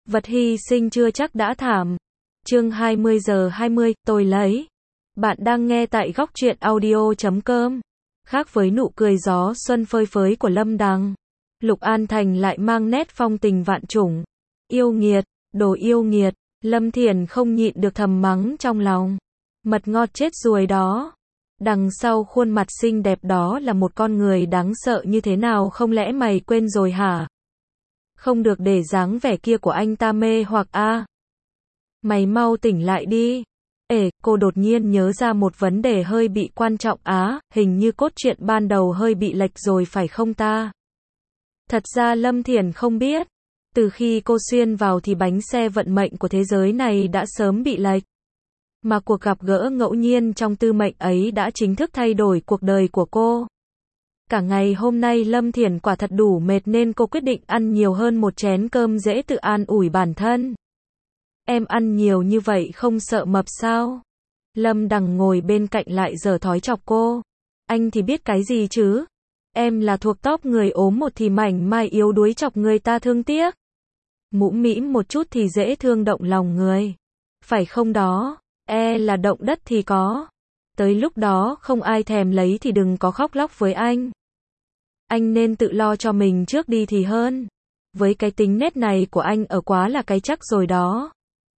Vật hy sinh chưa chắc đã thảm. Chương 20:20, tôi lấy. Bạn đang nghe tại góc truyện audio.com. Khác với nụ cười gió xuân phơi phới của Lâm Đằng, Lục An Thành lại mang nét phong tình vạn trùng. Yêu nghiệt, đồ yêu nghiệt, Lâm Thiển không nhịn được thầm mắng trong lòng. Mật ngọt chết ruồi đó. Đằng sau khuôn mặt xinh đẹp đó là một con người đáng sợ như thế nào, không lẽ mày quên rồi hả? Không được để dáng vẻ kia của anh ta mê hoặc a. Mày mau tỉnh lại đi. Cô đột nhiên nhớ ra một vấn đề hơi bị quan trọng hình như cốt truyện ban đầu hơi bị lệch rồi phải không ta? Thật ra Lâm Thiển không biết. Từ khi cô xuyên vào thì bánh xe vận mệnh của thế giới này đã sớm bị lệch. Mà cuộc gặp gỡ ngẫu nhiên trong tư mệnh ấy đã chính thức thay đổi cuộc đời của cô. Cả ngày hôm nay Lâm Thiển quả thật đủ mệt nên cô quyết định ăn nhiều hơn một chén cơm dễ tự an ủi bản thân. Em ăn nhiều như vậy không sợ mập sao? Lâm Đằng ngồi bên cạnh lại giở thói chọc cô. Anh thì biết cái gì chứ? Em là thuộc top người ốm một thì mảnh mai yếu đuối chọc người ta thương tiếc. Mũm mĩm một chút thì dễ thương động lòng người. Phải không đó? Là động đất thì có. Tới lúc đó không ai thèm lấy thì đừng có khóc lóc với anh. Anh nên tự lo cho mình trước đi thì hơn. Với cái tính nết này của anh ở quá là cái chắc rồi đó.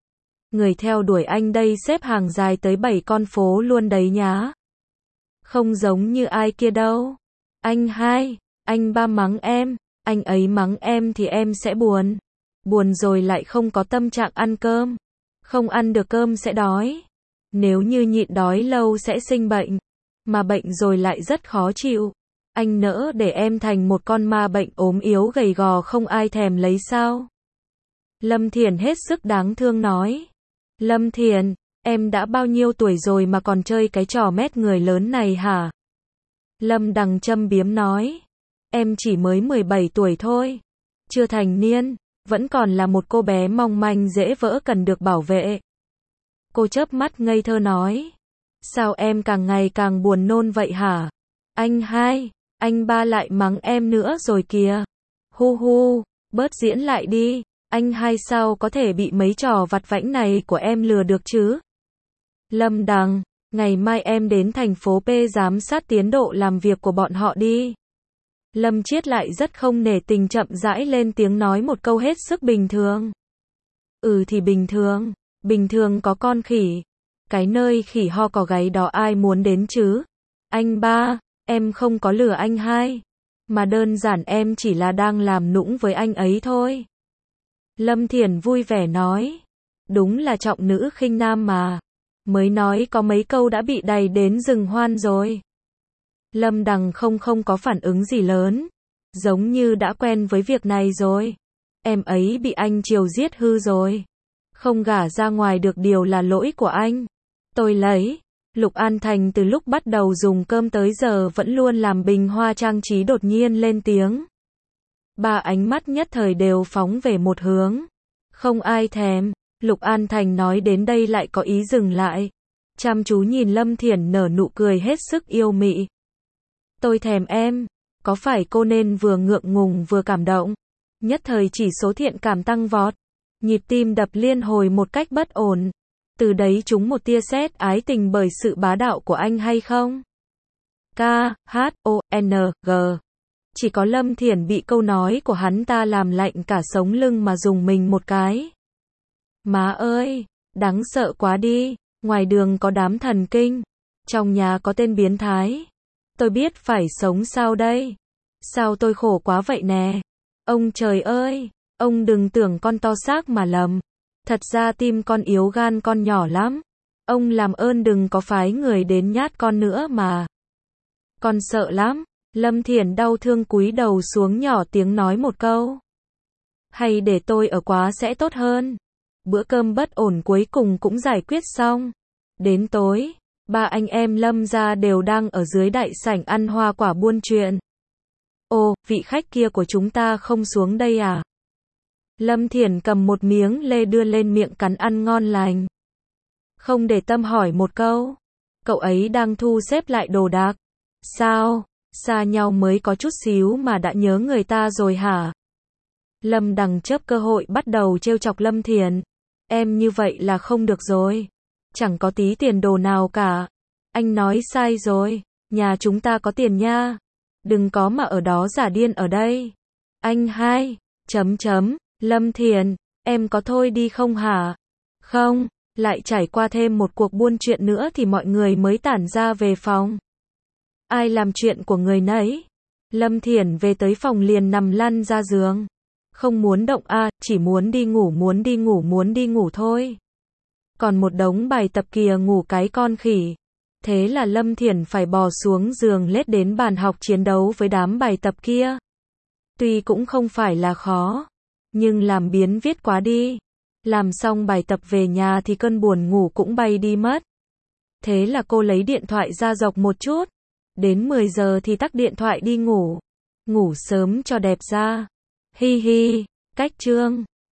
Người theo đuổi anh đây xếp hàng dài tới 7 con phố luôn đấy nhá. Không giống như ai kia đâu. Anh hai, anh ba mắng em, anh ấy mắng em thì em sẽ buồn. Buồn rồi lại không có tâm trạng ăn cơm. Không ăn được cơm sẽ đói. Nếu như nhịn đói lâu sẽ sinh bệnh. Mà bệnh rồi lại rất khó chịu. Anh nỡ để em thành một con ma bệnh ốm yếu gầy gò không ai thèm lấy sao? Lâm Thiển hết sức đáng thương nói. Lâm Thiển, em đã bao nhiêu tuổi rồi mà còn chơi cái trò mét người lớn này hả? Lâm Đằng châm biếm nói. Em chỉ mới 17 tuổi thôi. Chưa thành niên, vẫn còn là một cô bé mong manh dễ vỡ cần được bảo vệ. Cô chớp mắt ngây thơ nói. Sao em càng ngày càng buồn nôn vậy hả? Anh hai, anh ba lại mắng em nữa rồi kìa. Hu hu, bớt diễn lại đi. Anh hai sao có thể bị mấy trò vặt vãnh này của em lừa được chứ? Lâm Đằng, ngày mai em đến thành phố P giám sát tiến độ làm việc của bọn họ đi. Lâm Chiết lại rất không nể tình chậm rãi lên tiếng nói một câu hết sức bình thường. Thì bình thường có con khỉ. Cái nơi khỉ ho cò gáy đó ai muốn đến chứ? Anh ba, em không có lừa anh hai. Mà đơn giản em chỉ là đang làm nũng với anh ấy thôi. Lâm Thiển vui vẻ nói. Đúng là trọng nữ khinh nam mà. Mới nói có mấy câu đã bị đày đến rừng hoan rồi. Lâm Đằng không có phản ứng gì lớn. Giống như đã quen với việc này rồi. Em ấy bị anh chiều giết hư rồi. Không gả ra ngoài được điều là lỗi của anh. Tôi lấy. Lục An Thành từ lúc bắt đầu dùng cơm tới giờ vẫn luôn làm bình hoa trang trí đột nhiên lên tiếng. Ba ánh mắt nhất thời đều phóng về một hướng. Không ai thèm. Lục An Thành nói đến đây lại có ý dừng lại. Chăm chú nhìn Lâm Thiển nở nụ cười hết sức yêu mị. Tôi thèm em. Có phải cô nên vừa ngượng ngùng vừa cảm động? Nhất thời chỉ số thiện cảm tăng vọt. Nhịp tim đập liên hồi một cách bất ổn. Từ đấy trúng một tia sét ái tình bởi sự bá đạo của anh hay không? K-H-O-N-G. Chỉ có Lâm Thiển bị câu nói của hắn ta làm lạnh cả sống lưng mà dùng mình một cái. Má ơi, đáng sợ quá đi. Ngoài đường có đám thần kinh. Trong nhà có tên biến thái. Tôi biết phải sống sao đây? Sao tôi khổ quá vậy nè? Ông trời ơi, ông đừng tưởng con to xác mà lầm. Thật ra tim con yếu gan con nhỏ lắm. Ông làm ơn đừng có phái người đến nhát con nữa mà. Con sợ lắm. Lâm Thiển đau thương cúi đầu xuống nhỏ tiếng nói một câu. Hay để tôi ở quá sẽ tốt hơn. Bữa cơm bất ổn cuối cùng cũng giải quyết xong. Đến tối, ba anh em Lâm gia đều đang ở dưới đại sảnh ăn hoa quả buôn chuyện. Ồ, vị khách kia của chúng ta không xuống đây à? Lâm Thiển cầm một miếng lê đưa lên miệng cắn ăn ngon lành. Không để tâm hỏi một câu. Cậu ấy đang thu xếp lại đồ đạc. Sao? Xa nhau mới có chút xíu mà đã nhớ người ta rồi hả? Lâm Đằng chớp cơ hội bắt đầu trêu chọc Lâm Thiền. Em như vậy là không được rồi. Chẳng có tí tiền đồ nào cả. Anh nói sai rồi. Nhà chúng ta có tiền nha. Đừng có mà ở đó giả điên ở đây. Anh hai. Lâm Thiền. Em có thôi đi không hả? Không. Lại trải qua thêm một cuộc buôn chuyện nữa thì mọi người mới tản ra về phòng. Ai làm chuyện của người nấy? Lâm Thiển về tới phòng liền nằm lăn ra giường. Không muốn động chỉ muốn đi ngủ thôi. Còn một đống bài tập kìa, ngủ cái con khỉ. Thế là Lâm Thiển phải bò xuống giường lết đến bàn học chiến đấu với đám bài tập kia. Tuy cũng không phải là khó, nhưng làm biến viết quá đi. Làm xong bài tập về nhà thì cơn buồn ngủ cũng bay đi mất. Thế là cô lấy điện thoại ra dọc một chút. Đến 10 giờ thì tắt điện thoại đi ngủ. Ngủ sớm cho đẹp da. Hi hi, cách chương.